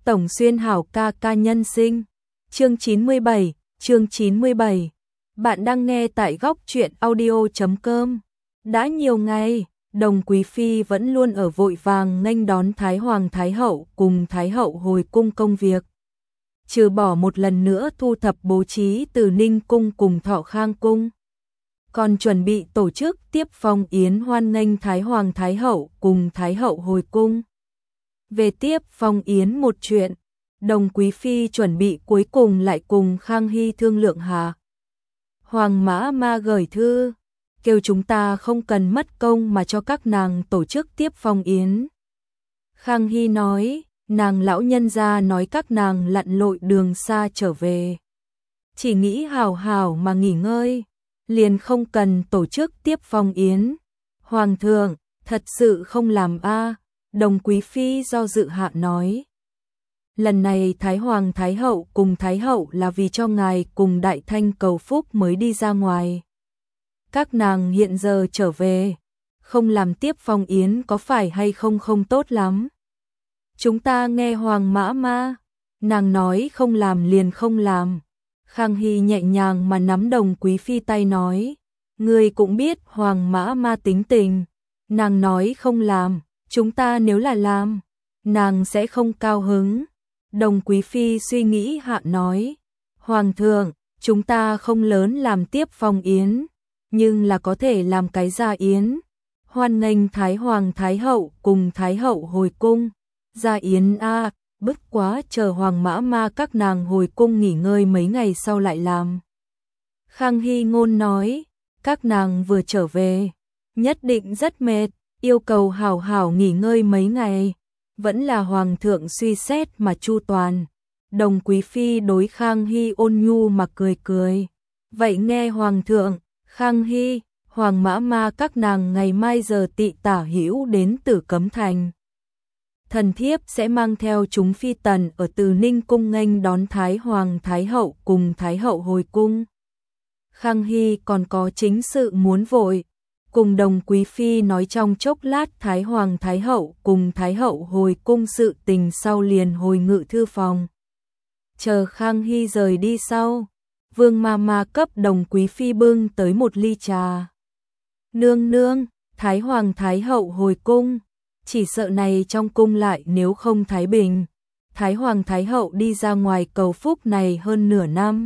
Tổng Xuyên hảo ca ca nhân sinh. Chương 97. Bạn đang nghe tại góc truyện audio.com. Đã nhiều ngày, Đồng Quý Phi vẫn luôn ở vội vàng nghênh đón Thái Hoàng Thái Hậu cùng Thái Hậu hồi cung công việc. Trừ bỏ một lần nữa thu thập bố trí Từ Ninh cung cùng Thọ Khang cung, còn chuẩn bị tổ chức tiếp phong yến hoan nghênh Thái Hoàng Thái Hậu cùng Thái Hậu hồi cung. Về tiếp phong yến một chuyện, Đồng Quý Phi chuẩn bị cuối cùng lại cùng Khang Hy thương lượng hạ. Hoàng Mã Ma gửi thư, kêu chúng ta không cần mất công mà cho các nàng tổ chức tiếp phong yến. Khang Hy nói, nàng lão nhân gia nói các nàng lặn lội đường xa trở về, chỉ nghĩ hào hào mà nghỉ ngơi, liền không cần tổ chức tiếp phong yến. Hoàng thượng, thật sự không làm a. Đồng Quý Phi do dự hạ nói. Lần này Thái Hoàng Thái Hậu cùng Thái Hậu là vì cho ngài cùng Đại Thanh cầu phúc mới đi ra ngoài. Các nàng hiện giờ trở về, không làm tiếp phong yến có phải hay không không tốt lắm. Chúng ta nghe Hoàng Mã Ma, nàng nói không làm liền không làm. Khang Hy nhẹ nhàng mà nắm Đồng Quý Phi tay nói, ngươi cũng biết Hoàng Mã Ma tính tình, nàng nói không làm, chúng ta nếu là làm, nàng sẽ không cao hứng. Đồng Quý Phi suy nghĩ hạ nói, Hoàng thượng, chúng ta không lớn làm tiếp phong yến, nhưng là có thể làm cái gia yến, hoan nghênh Thái Hoàng Thái Hậu cùng Thái Hậu hồi cung. Gia yến a, bức quá, chờ Hoàng Mã Ma các nàng hồi cung nghỉ ngơi mấy ngày sau lại làm. Khang Hy ngôn nói, các nàng vừa trở về, nhất định rất mệt, yêu cầu hảo hảo nghỉ ngơi mấy ngày, vẫn là Hoàng thượng suy xét mà chu toàn. Đồng Quý Phi đối Khang Hy ôn nhu mà cười cười. Vậy nghe Hoàng thượng. Khang Hy, Hoàng Mã Ma các nàng ngày mai giờ tị tả hữu đến Tử Cấm Thành. Thần thiếp sẽ mang theo chúng phi tần ở Từ Ninh cung nghênh đón Thái Hoàng Thái Hậu cùng Thái Hậu hồi cung. Khang Hy còn có chính sự muốn vội, cùng Đồng Quý Phi nói trong chốc lát Thái Hoàng Thái Hậu cùng Thái Hậu hồi cung sự tình sau liền hồi ngự thư phòng. Chờ Khang Hy rời đi sau, Vương Ma cấp Đồng Quý Phi bưng tới một ly trà. Nương nương, Thái Hoàng Thái Hậu hồi cung, chỉ sợ này trong cung lại nếu không thái bình. Thái Hoàng Thái Hậu đi ra ngoài cầu phúc này hơn nửa năm.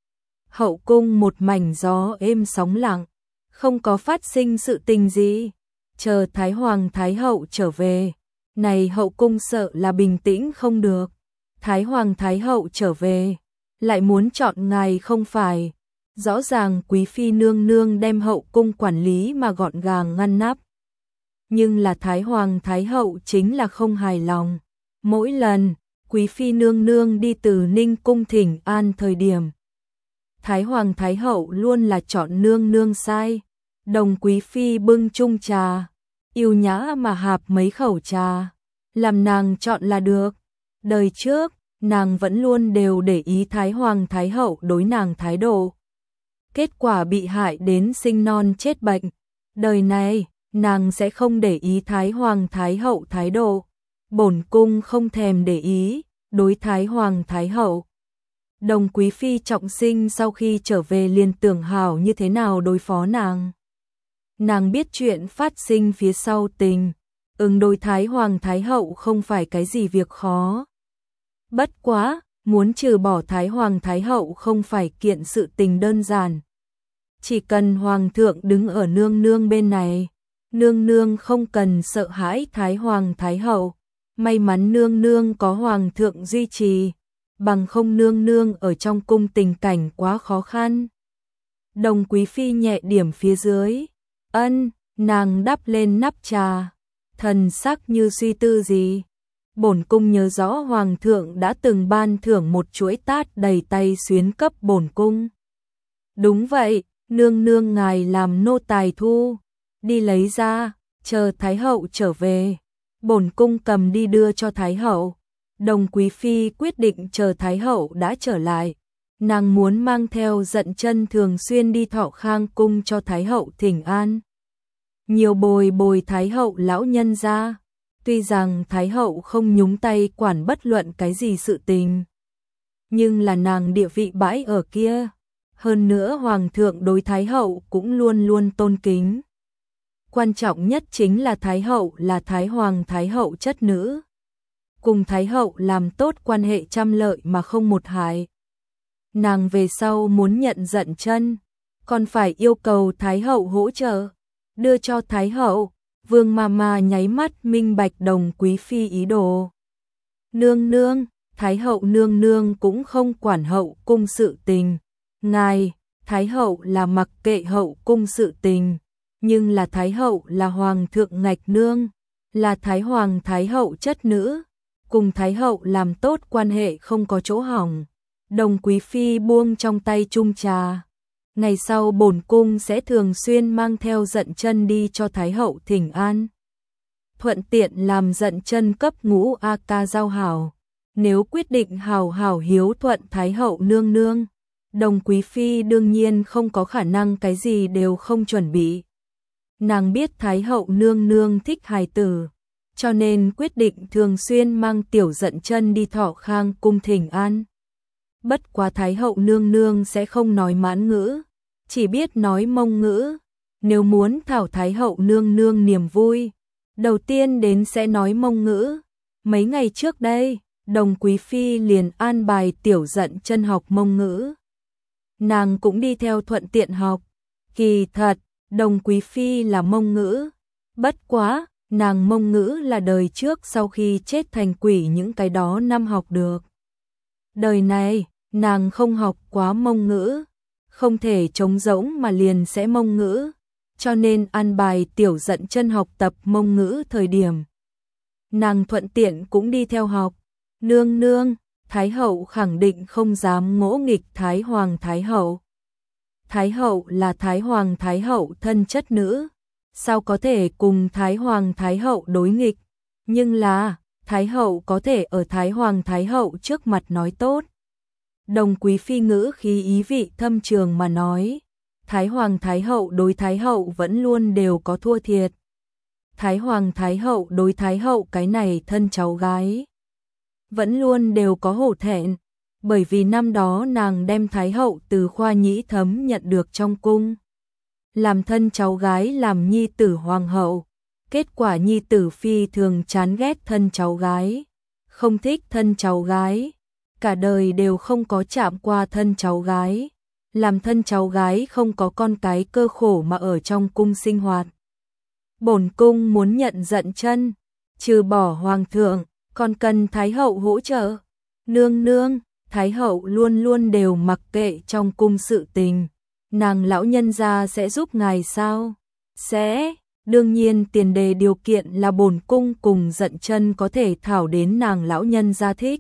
Hậu cung một mảnh gió êm sóng lặng, không có phát sinh sự tình gì. Chờ Thái Hoàng Thái Hậu trở về, này hậu cung sợ là bình tĩnh không được. Thái Hoàng Thái Hậu trở về, lại muốn chọn ngài không phải. Rõ ràng Quý Phi nương nương đem hậu cung quản lý mà gọn gàng ngăn nắp. Nhưng là Thái Hoàng Thái Hậu chính là không hài lòng. Mỗi lần Quý Phi nương nương đi Từ Ninh cung thỉnh an thời điểm, Thái Hoàng Thái Hậu luôn là chọn nương nương sai. Đồng Quý Phi bưng chung trà, yêu nhã mà hạp mấy khẩu trà, làm nàng chọn là được. Đời trước, nàng vẫn luôn đều để ý Thái Hoàng Thái Hậu đối nàng thái độ. Kết quả bị hại đến sinh non chết bệnh. Đời này, nàng sẽ không để ý Thái Hoàng Thái Hậu thái độ. Bổn cung không thèm để ý, đối Thái Hoàng Thái Hậu. Đồng Quý Phi trọng sinh sau khi trở về liền tưởng hảo như thế nào đối phó nàng. Nàng biết chuyện phát sinh phía sau tình, đối Thái Hoàng Thái Hậu không phải cái gì việc khó. Bất quá, muốn trừ bỏ Thái Hoàng Thái Hậu không phải kiện sự tình đơn giản. Chỉ cần Hoàng thượng đứng ở nương nương bên này, nương nương không cần sợ hãi Thái Hoàng Thái Hậu. May mắn nương nương có Hoàng thượng duy trì, bằng không nương nương ở trong cung tình cảnh quá khó khăn. Đồng Quý Phi nhẹ điểm phía dưới, nàng đắp lên nắp trà, thần sắc như suy tư gì. Bổn cung nhớ rõ Hoàng thượng đã từng ban thưởng một chuỗi tát đầy tay xuyến cấp bổn cung. Đúng vậy, nương nương ngài làm nô tài thu, đi lấy ra, chờ Thái Hậu trở về, bổn cung cầm đi đưa cho Thái Hậu. Đồng Quý Phi quyết định chờ Thái Hậu đã trở lại, nàng muốn mang theo Dận Chân thường xuyên đi Thọ Khang cung cho Thái Hậu thỉnh an. Nhiều bồi bồi Thái Hậu lão nhân ra. Tuy rằng Thái hậu không nhúng tay quản bất luận cái gì sự tình, nhưng là nàng địa vị bãi ở kia. Hơn nữa Hoàng thượng đối Thái hậu cũng luôn luôn tôn kính. Quan trọng nhất chính là Thái hậu là Thái Hoàng Thái hậu chất nữ. Cùng Thái hậu làm tốt quan hệ trăm lợi mà không một hại. Nàng về sau muốn nhận Dận Chân, còn phải yêu cầu Thái hậu hỗ trợ, đưa cho Thái hậu. Vương Mama nháy mắt minh bạch Đồng quý phi ý đồ. Nương nương, Thái hậu nương nương cũng không quản hậu cung sự tình. Ngài, Thái hậu là mặc kệ hậu cung sự tình, nhưng là Thái hậu là Hoàng thượng ngạch nương, là Thái Hoàng Thái hậu chất nữ, cùng Thái hậu làm tốt quan hệ không có chỗ hỏng. Đồng quý phi buông trong tay chung trà. Ngày sau bổn cung sẽ thường xuyên mang theo Dận Chân đi cho Thái hậu thỉnh an, thuận tiện làm Dận Chân cấp ngũ A ca giao hảo. Nếu quyết định hảo hảo hiếu thuận Thái hậu nương nương, Đồng quý phi đương nhiên không có khả năng cái gì đều không chuẩn bị. Nàng biết Thái hậu nương nương thích hài tử, cho nên quyết định thường xuyên mang tiểu Dận Chân đi Thọ Khang cung thỉnh an. Bất quá Thái hậu nương nương sẽ không nói Mãn ngữ, chỉ biết nói Mông ngữ. Nếu muốn thảo Thái hậu nương nương niềm vui, đầu tiên đến sẽ nói Mông ngữ. Mấy ngày trước đây, Đồng quý phi liền an bài tiểu Dận Chân học Mông ngữ. Nàng cũng đi theo thuận tiện học. Kỳ thật, Đồng quý phi là Mông ngữ, bất quá, nàng Mông ngữ là đời trước sau khi chết thành quỷ những cái đó năm học được. Đời này, nàng không học quá Mông ngữ, không thể trống rỗng mà liền sẽ Mông ngữ, cho nên an bài tiểu Dận Chân học tập Mông ngữ thời điểm. Nàng thuận tiện cũng đi theo học. Nương nương, Thái hậu khẳng định không dám ngỗ nghịch Thái Hoàng Thái hậu. Thái hậu là Thái Hoàng Thái hậu thân chất nữ, sao có thể cùng Thái Hoàng Thái hậu đối nghịch, nhưng là Thái hậu có thể ở Thái Hoàng Thái hậu trước mặt nói tốt. Đồng quý phi ngữ khí ý vị thâm trường mà nói, Thái Hoàng Thái hậu đối Thái hậu vẫn luôn đều có thua thiệt. Thái Hoàng Thái hậu đối Thái hậu cái này thân cháu gái vẫn luôn đều có hổ thẹn, bởi vì năm đó nàng đem Thái hậu từ Khoa Nhĩ Thấm nhận được trong cung, làm thân cháu gái làm nhi tử hoàng hậu. Kết quả nhi tử phi thường chán ghét thân cháu gái, không thích thân cháu gái, cả đời đều không có chạm qua thân cháu gái, làm thân cháu gái không có con cái cơ khổ mà ở trong cung sinh hoạt. Bổn cung muốn nhận Dận Chân, trừ bỏ hoàng thượng, còn cần Thái hậu hỗ trợ. Nương nương, Thái hậu luôn luôn đều mặc kệ trong cung sự tình, nàng lão nhân gia sẽ giúp ngài sao? Sẽ, đương nhiên tiền đề điều kiện là bổn cung cùng Dận Chân có thể thảo đến nàng lão nhân gia thích.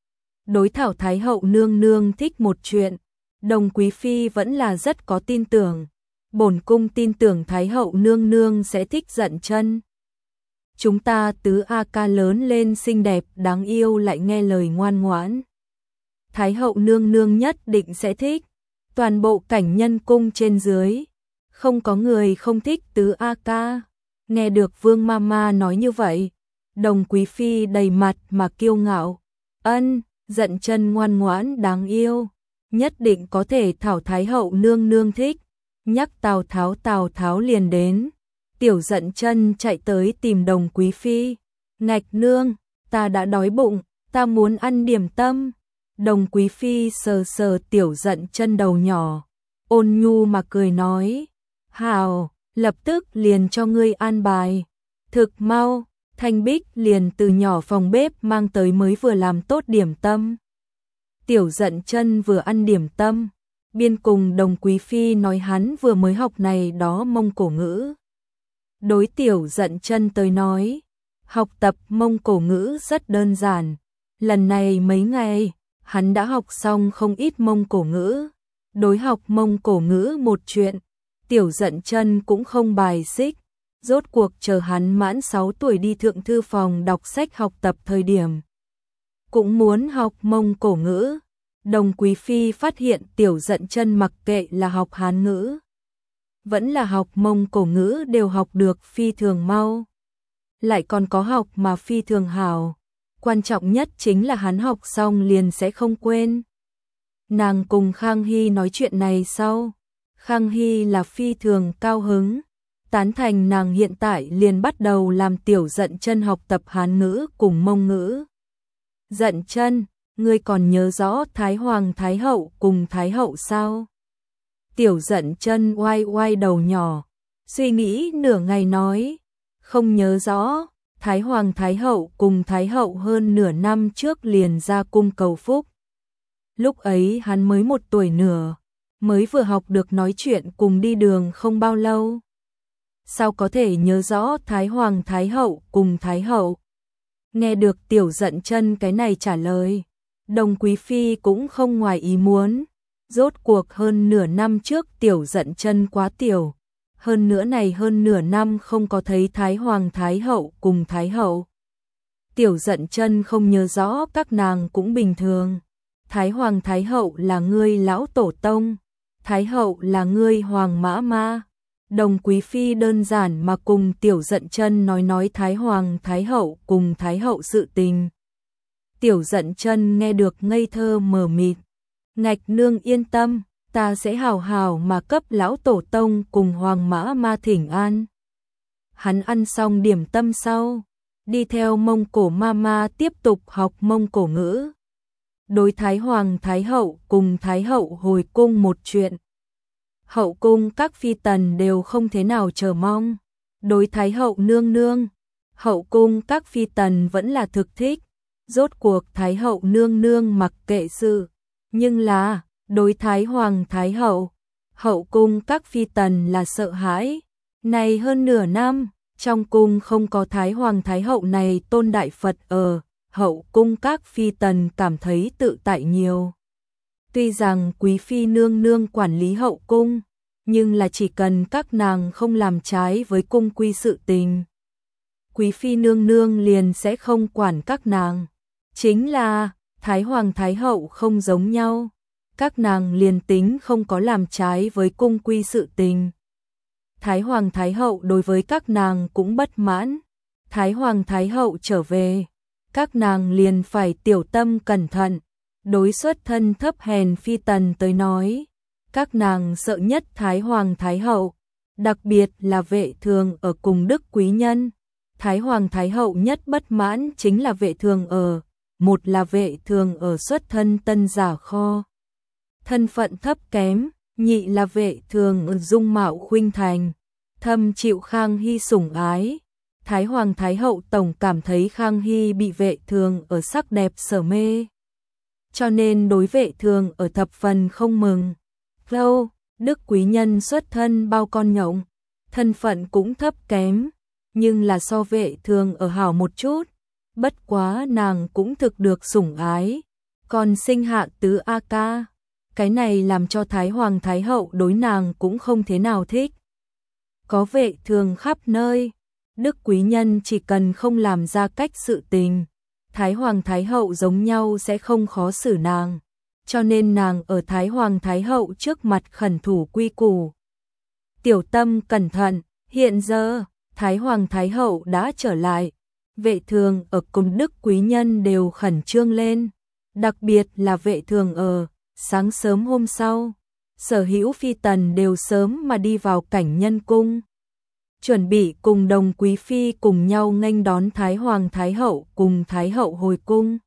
Đối thảo Thái hậu nương nương thích một chuyện, Đồng quý phi vẫn là rất có tin tưởng. Bổn cung tin tưởng Thái hậu nương nương sẽ thích Dận Chân. Chúng ta tứ A ca lớn lên xinh đẹp đáng yêu lại nghe lời ngoan ngoãn, Thái hậu nương nương nhất định sẽ thích. Toàn bộ cảnh nhân cung trên dưới, không có người không thích tứ A ca. Nghe được Vương Mama nói như vậy, Đồng quý phi đầy mặt mà kiêu ngạo. Ân, Dận Chân ngoan ngoãn đáng yêu, nhất định có thể thảo Thái hậu nương nương thích. Nhắc Tào Tháo liền đến. Tiểu Dận Chân chạy tới tìm Đồng quý phi. Ngạch nương, ta đã đói bụng, ta muốn ăn điểm tâm. Đồng quý phi sờ sờ tiểu Dận Chân đầu nhỏ, ôn nhu mà cười nói, hào, lập tức liền cho ngươi an bài. Thực mau, Thanh Bích liền từ nhỏ phòng bếp mang tới mới vừa làm tốt điểm tâm. Tiểu Dận Chân vừa ăn điểm tâm, biên cùng Đồng quý phi nói hắn vừa mới học này đó Mông Cổ ngữ. Đối tiểu Dận Chân tới nói, học tập Mông Cổ ngữ rất đơn giản. Lần này mấy ngày, hắn đã học xong không ít Mông Cổ ngữ. Đối học Mông Cổ ngữ một chuyện, tiểu Dận Chân cũng không bài xích. Rốt cuộc chờ hắn mãn 6 tuổi đi thượng thư phòng đọc sách học tập thời điểm, cũng muốn học Mông Cổ ngữ. Đồng quý phi phát hiện tiểu Dận Chân mặc kệ là học Hán ngữ, vẫn là học Mông Cổ ngữ đều học được phi thường mau. lại còn có học mà phi thường hảo. Quan trọng nhất chính là hắn học xong liền sẽ không quên. Nàng cùng Khang Hy nói chuyện này sau, Khang Hy là phi thường cao hứng, tán thành nàng hiện tại liền bắt đầu làm Tiểu Dận Chân học tập Hán ngữ cùng Mông ngữ. Dận Chân, ngươi còn nhớ rõ Thái Hoàng Thái Hậu cùng Thái Hậu sao? Tiểu Dận Chân oai oai đầu nhỏ, suy nghĩ nửa ngày nói, không nhớ rõ. Thái Hoàng Thái Hậu cùng Thái Hậu hơn nửa năm trước liền ra cung cầu phúc. Lúc ấy hắn mới 1 tuổi nửa, mới vừa học được nói chuyện cùng đi đường không bao lâu. Sao có thể nhớ rõ Thái Hoàng Thái Hậu cùng Thái Hậu? Nghe được Tiểu Dận Chân cái này trả lời, Đồng Quý Phi cũng không ngoài ý muốn. Rốt cuộc hơn nửa năm trước Tiểu Dận Chân quá tiểu. Hơn nữa này hơn nửa năm không có thấy Thái Hoàng Thái Hậu cùng Thái Hậu. Tiểu Dận Chân không nhớ rõ các nàng cũng bình thường. Thái Hoàng Thái Hậu là ngươi lão tổ tông, Thái Hậu là ngươi Hoàng Mã Ma. Đồng Quý Phi đơn giản mà cùng Tiểu Dận Chân nói Thái Hoàng Thái Hậu cùng Thái Hậu sự tình. Tiểu Dận Chân nghe được ngây thơ mờ mịt. Ngạch nương yên tâm, ta sẽ hào hào mà cấp lão tổ tông cùng Hoàng Mã Ma thỉnh an. Hắn ăn xong điểm tâm sau, đi theo Mông Cổ Mama tiếp tục học Mông Cổ ngữ. Đối Thái Hoàng Thái Hậu cùng Thái Hậu hồi cung một chuyện. Hậu cung các phi tần đều không thế nào chờ mong. Đối Thái Hậu nương nương, hậu cung các phi tần vẫn là thực thích. Rốt cuộc Thái Hậu nương nương mặc kệ sự. Nhưng là, đối Thái Hoàng Thái Hậu, hậu cung các phi tần là sợ hãi. Này hơn nửa năm, trong cung không có Thái Hoàng Thái Hậu này tôn đại Phật ở, hậu cung các phi tần cảm thấy tự tại nhiều. Tuy rằng quý phi nương nương quản lý hậu cung, nhưng là chỉ cần các nàng không làm trái với cung quy sự tình, quý phi nương nương liền sẽ không quản các nàng. Chính là, Thái Hoàng Thái Hậu không giống nhau. Các nàng liền tính không có làm trái với cung quy sự tình. Thái Hoàng Thái Hậu đối với các nàng cũng bất mãn. Thái Hoàng Thái Hậu trở về, các nàng liền phải tiểu tâm cẩn thận. Đối xuất thân thấp hèn phi tần tới nói, các nàng sợ nhất Thái Hoàng Thái Hậu, đặc biệt là Vệ Thường ở cùng đức quý nhân. Thái Hoàng Thái Hậu nhất bất mãn chính là Vệ Thường ở, một là Vệ Thường ở xuất thân tân giả kho, thân phận thấp kém, nhị là Vệ Thường dung mạo khuynh thành, thâm chịu Khang Hy sủng ái. Thái Hoàng Thái Hậu tổng cảm thấy Khang Hy bị Vệ Thường ở sắc đẹp sở mê, cho nên đối Vệ Thường ở thập phần không mừng. Lâu, đức quý nhân xuất thân bao con nhộng, thân phận cũng thấp kém, nhưng là so Vệ Thường ở hảo một chút. Bất quá nàng cũng thực được sủng ái, còn sinh hạ tứ A Ca. Cái này làm cho Thái Hoàng Thái Hậu đối nàng cũng không thế nào thích. Có Vệ Thường khắp nơi, đức quý nhân chỉ cần không làm ra cách sự tình, Thái Hoàng Thái Hậu giống nhau sẽ không khó xử nàng. Cho nên nàng ở Thái Hoàng Thái Hậu trước mặt khẩn thủ quy củ. Tiểu tâm cẩn thận, hiện giờ, Thái Hoàng Thái Hậu đã trở lại. Vệ Thường ở cùng đức quý nhân đều khẩn trương lên. Đặc biệt là Vệ Thường ở, sáng sớm hôm sau, sở hữu phi tần đều sớm mà đi vào cảnh nhân cung. Chuẩn bị cùng Đồng Quý Phi cùng nhau nghênh đón Thái Hoàng Thái Hậu cùng Thái Hậu hồi cung.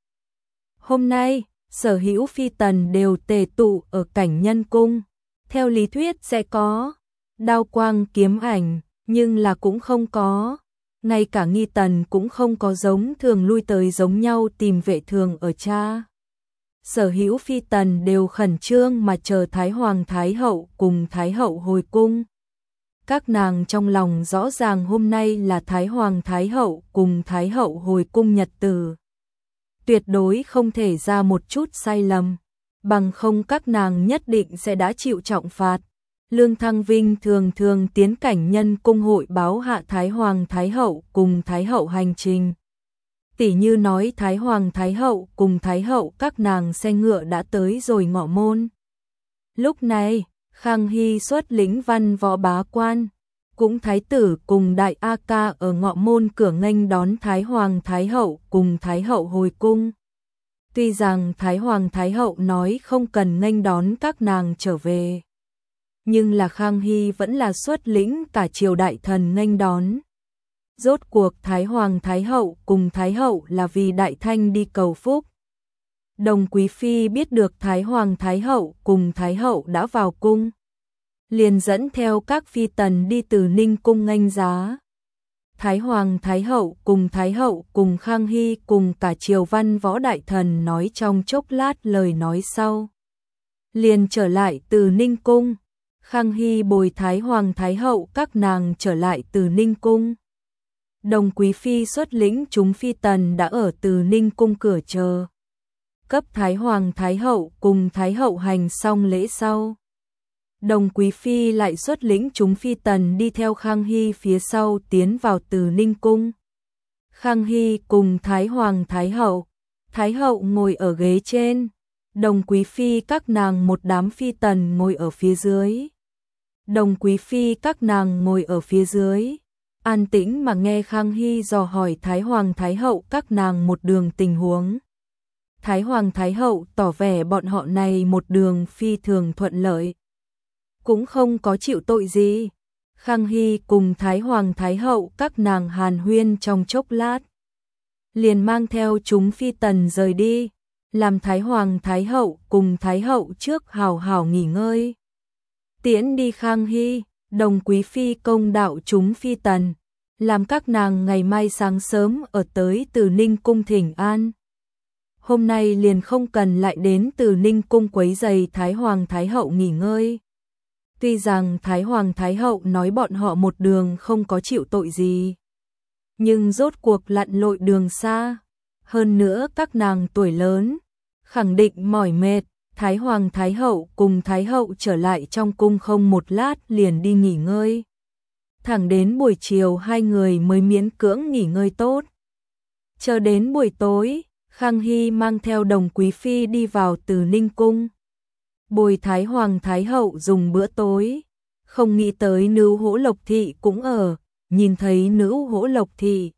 Hôm nay, sở hữu phi tần đều tề tụ ở cảnh nhân cung. Theo lý thuyết sẽ có đao quang kiếm ảnh, nhưng là cũng không có. Ngay cả nghi tần cũng không có giống thường lui tới giống nhau tìm Vệ Thường ở cha. Sở hữu phi tần đều khẩn trương mà chờ Thái Hoàng Thái Hậu cùng Thái Hậu hồi cung. Các nàng trong lòng rõ ràng hôm nay là Thái Hoàng Thái Hậu cùng Thái Hậu hồi cung nhật tử. Tuyệt đối không thể ra một chút sai lầm, bằng không các nàng nhất định sẽ đã chịu trọng phạt. Lương Thăng Vinh thường thường tiến cảnh nhân cung hội báo hạ Thái Hoàng Thái Hậu cùng Thái Hậu hành trình. Tỷ như nói Thái Hoàng Thái Hậu cùng Thái Hậu các nàng xe ngựa đã tới rồi ngọ môn. Lúc này, Khang Hy xuất lĩnh văn võ bá quan, cũng thái tử cùng đại A Ca ở ngọ môn cửa nghênh đón Thái Hoàng Thái Hậu cùng Thái Hậu hồi cung. Tuy rằng Thái Hoàng Thái Hậu nói không cần nghênh đón các nàng trở về, nhưng là Khang Hy vẫn là xuất lĩnh cả triều đại thần nghênh đón. Rốt cuộc Thái Hoàng Thái Hậu cùng Thái Hậu là vì Đại Thanh đi cầu phúc. Đồng Quý Phi biết được Thái Hoàng Thái Hậu cùng Thái Hậu đã vào cung, liền dẫn theo các phi tần đi từ Ninh cung nghênh giá. Thái Hoàng Thái Hậu cùng Khang Hy cùng cả triều văn võ đại thần nói trong chốc lát lời nói sau, liền trở lại từ Ninh cung. Khang Hy bồi Thái Hoàng Thái Hậu các nàng trở lại từ Ninh cung. Đồng Quý Phi xuất lĩnh chúng phi tần đã ở từ Ninh cung cửa chờ, cấp Thái Hoàng Thái Hậu cùng Thái Hậu hành xong lễ sau. Đồng Quý Phi lại xuất lĩnh chúng phi tần đi theo Khang Hy phía sau tiến vào từ Ninh cung. Khang Hy cùng Thái Hoàng Thái Hậu ngồi ở ghế trên, Đồng Quý Phi các nàng một đám phi tần ngồi ở phía dưới. Đồng Quý Phi các nàng ngồi ở phía dưới, an tĩnh mà nghe Khang Hy dò hỏi Thái Hoàng Thái Hậu các nàng một đường tình huống. Thái Hoàng Thái Hậu tỏ vẻ bọn họ này một đường phi thường thuận lợi, cũng không có chịu tội gì. Khang Hy cùng Thái Hoàng Thái Hậu các nàng hàn huyên trong chốc lát, liền mang theo chúng phi tần rời đi, làm Thái Hoàng Thái Hậu cùng Thái Hậu trước hào hào nghỉ ngơi. Tiễn đi Khang Hy, Đồng Quý Phi công đạo chúng phi tần, làm các nàng ngày mai sáng sớm ở tới từ Ninh cung thỉnh an. Hôm nay liền không cần lại đến từ Ninh cung quấy rầy Thái Hoàng Thái Hậu nghỉ ngơi. Tuy rằng Thái Hoàng Thái Hậu nói bọn họ một đường không có chịu tội gì, nhưng rốt cuộc lặn lội đường xa, hơn nữa các nàng tuổi lớn, khẳng định mỏi mệt. Thái Hoàng Thái Hậu cùng Thái Hậu trở lại trong cung không một lát liền đi nghỉ ngơi. Thẳng đến buổi chiều hai người mới miễn cưỡng nghỉ ngơi tốt. Chờ đến buổi tối, Khang Hy mang theo Đồng Quý Phi đi vào từ Ninh cung, bồi Thái Hoàng Thái Hậu dùng bữa tối. Không nghĩ tới Nữ Hỗ Lộc Thị cũng ở, nhìn thấy Nữ Hỗ Lộc Thị,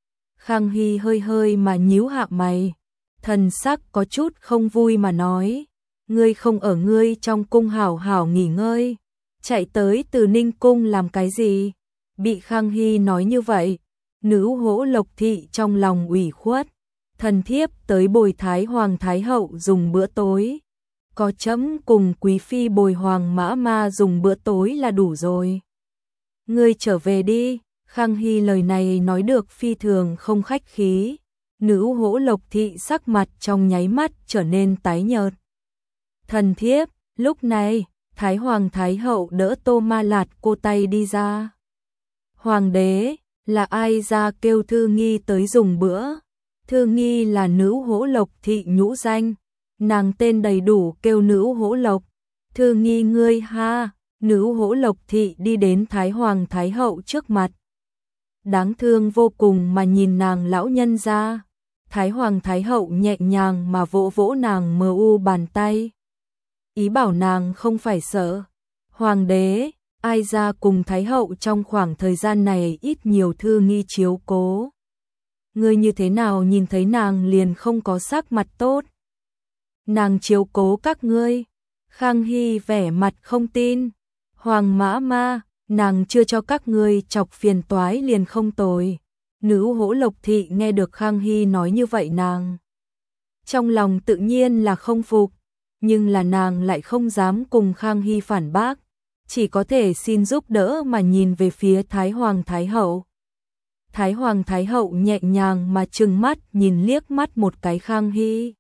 Khang Hy hơi hơi mà nhíu hạ mày, thần sắc có chút không vui mà nói: ngươi không ở ngươi trong cung hảo hảo nghỉ ngơi, chạy tới từ Ninh cung làm cái gì? Bị Khang Hy nói như vậy, Nữ Hỗ Lộc Thị trong lòng ủy khuất, thần thiếp tới bồi Thái Hoàng Thái Hậu dùng bữa tối, có chấm cùng Quý Phi bồi Hoàng Mã Ma dùng bữa tối là đủ rồi. Ngươi trở về đi. Khang Hy lời này nói được phi thường không khách khí, Nữ Hỗ Lộc Thị sắc mặt trong nháy mắt trở nên tái nhợt. Thần thiếp. Lúc này, Thái Hoàng Thái Hậu đỡ Tô Ma Lạt cô tay đi ra. Hoàng đế, là ai ra kêu Thư Nghi tới dùng bữa? Thư Nghi là Nữ Hỗ Lộc Thị nhũ danh, nàng tên đầy đủ kêu Nữ Hỗ Lộc. Thư Nghi ngươi ha. Nữ Hỗ Lộc Thị đi đến Thái Hoàng Thái Hậu trước mặt, đáng thương vô cùng mà nhìn nàng lão nhân ra. Thái Hoàng Thái Hậu nhẹ nhàng mà vỗ vỗ nàng mờ u bàn tay, ý bảo nàng không phải sợ. Hoàng đế, ai ra cùng Thái Hậu trong khoảng thời gian này ít nhiều Thư Nghi chiếu cố. Ngươi như thế nào nhìn thấy nàng liền không có sắc mặt tốt? Nàng chiếu cố các ngươi. Khang Hy vẻ mặt không tin. Hoàng Mã Ma, nàng chưa cho các ngươi chọc phiền toái liền không tồi. Nữ Hỗ Lộc Thị nghe được Khang Hy nói như vậy nàng trong lòng tự nhiên là không phục, nhưng là nàng lại không dám cùng Khang Hy phản bác, chỉ có thể xin giúp đỡ mà nhìn về phía Thái Hoàng Thái Hậu. Thái Hoàng Thái Hậu nhẹ nhàng mà trừng mắt nhìn liếc mắt một cái Khang Hy.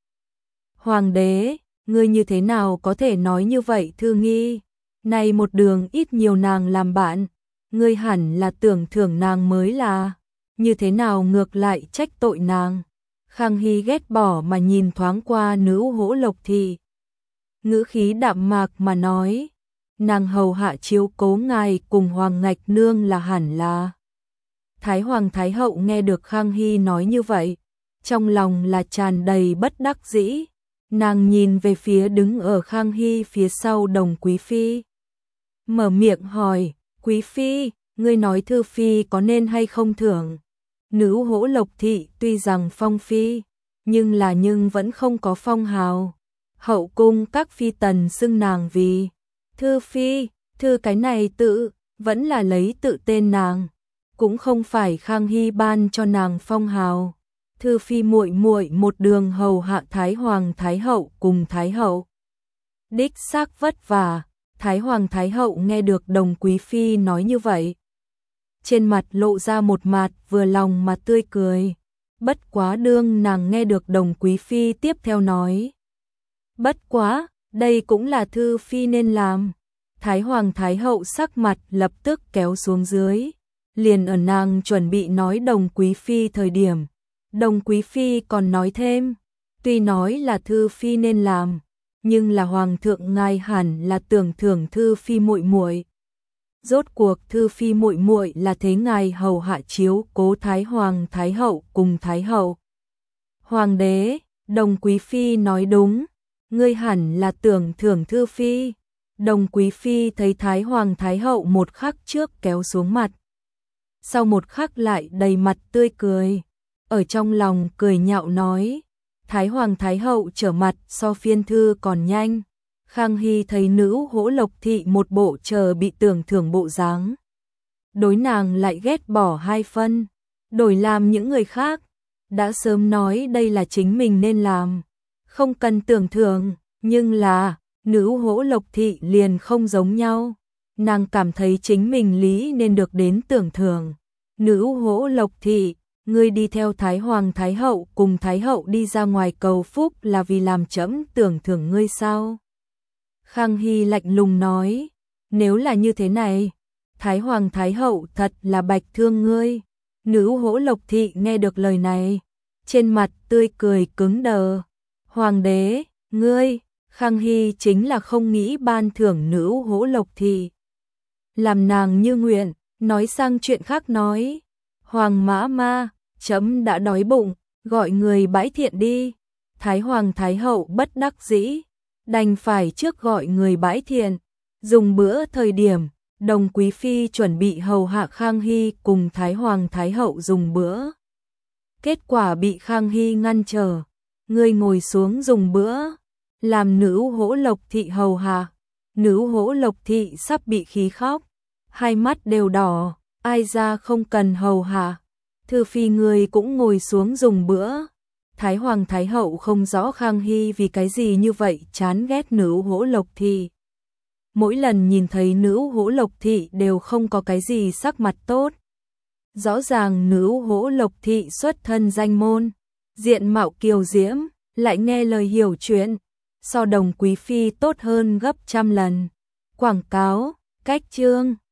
Hoàng đế, ngươi như thế nào có thể nói như vậy Thư Nghi? Này một đường ít nhiều nàng làm bạn, ngươi hẳn là tưởng thưởng nàng mới là, như thế nào ngược lại trách tội nàng? Khang Hy ghét bỏ mà nhìn thoáng qua Nữ Hỗ Lộc Thị, ngữ khí đạm mạc mà nói: nàng hầu hạ chiếu cố ngài cùng Hoàng Ngạch Nương là hẳn là. Thái Hoàng Thái Hậu nghe được Khang Hy nói như vậy, trong lòng là tràn đầy bất đắc dĩ, nàng nhìn về phía đứng ở Khang Hy phía sau Đồng Quý Phi, mở miệng hỏi: Quý Phi, ngươi nói Thư Phi có nên hay không thưởng. Nữ Hỗ Lộc Thị tuy rằng phong phi, nhưng vẫn không có phong hào. Hậu cung các phi tần xưng nàng vì Thư Phi, thư cái này tự, vẫn là lấy tự tên nàng, cũng không phải Khang Hy ban cho nàng phong hào. Thư Phi muội muội một đường hầu hạ Thái Hoàng Thái Hậu cùng Thái Hậu. Đích xác vất vả, Thái Hoàng Thái Hậu nghe được Đồng Quý Phi nói như vậy. Trên mặt lộ ra một mặt vừa lòng mà tươi cười. Bất quá đương nàng nghe được Đồng Quý Phi tiếp theo nói. Bất quá, đây cũng là Thư Phi nên làm. Thái Hoàng Thái Hậu sắc mặt lập tức kéo xuống dưới. Liền ở nàng chuẩn bị nói Đồng Quý Phi thời điểm. Đồng Quý Phi còn nói thêm. Tuy nói là Thư Phi nên làm, nhưng là Hoàng thượng ngài hẳn là tưởng thưởng Thư Phi muội muội. Rốt cuộc Thư Phi muội muội là thế ngài hầu hạ chiếu cố Thái Hoàng Thái Hậu cùng Thái Hậu. Hoàng đế, Đồng Quý Phi nói đúng, ngươi hẳn là tưởng thưởng Thư Phi. Đồng Quý Phi thấy Thái Hoàng Thái Hậu một khắc trước kéo xuống mặt, sau một khắc lại đầy mặt tươi cười, ở trong lòng cười nhạo nói, Thái Hoàng Thái Hậu trở mặt so phiên thư còn nhanh. Khang Hy thấy Nữ Hỗ Lộc Thị một bộ chờ bị tưởng thưởng bộ dáng, đối nàng lại ghét bỏ 2 phân, đổi làm những người khác, đã sớm nói đây là chính mình nên làm, không cần tưởng thưởng, nhưng là Nữ Hỗ Lộc Thị liền không giống nhau, nàng cảm thấy chính mình lý nên được đến tưởng thưởng. Nữ Hỗ Lộc Thị, ngươi đi theo Thái Hoàng Thái Hậu cùng Thái Hậu đi ra ngoài cầu phúc là vì làm trẫm tưởng thưởng ngươi sao? Khang Hy lạnh lùng nói, nếu là như thế này, Thái Hoàng Thái Hậu thật là bạch thương ngươi. Nữ Hỗ Lộc Thị nghe được lời này, trên mặt tươi cười cứng đờ. Hoàng đế, ngươi, Khang Hy chính là không nghĩ ban thưởng Nữ Hỗ Lộc Thị. Làm nàng như nguyện, nói sang chuyện khác nói, Hoàng mã ma, trẫm đã đói bụng, gọi người bãi thiện đi. Thái Hoàng Thái Hậu bất đắc dĩ, đành phải trước gọi người bãi thiện. Dùng bữa thời điểm, Đồng Quý Phi chuẩn bị hầu hạ Khang Hy cùng Thái Hoàng Thái Hậu dùng bữa. Kết quả bị Khang Hy ngăn trở, ngươi ngồi xuống dùng bữa, làm Nữ Hỗ Lộc Thị hầu hạ. Nữ Hỗ Lộc Thị sắp bị khí khóc, hai mắt đều đỏ, ai ra không cần hầu hạ. Thư Phi người cũng ngồi xuống dùng bữa. Thái Hoàng Thái Hậu không rõ Khang Hy vì cái gì như vậy chán ghét Nữ Hỗ Lộc Thị. Mỗi lần nhìn thấy Nữ Hỗ Lộc Thị đều không có cái gì sắc mặt tốt. Rõ ràng Nữ Hỗ Lộc Thị xuất thân danh môn, diện mạo kiều diễm, lại nghe lời hiểu chuyện, so Đồng Quý Phi tốt hơn gấp trăm lần. Quảng cáo, cách chương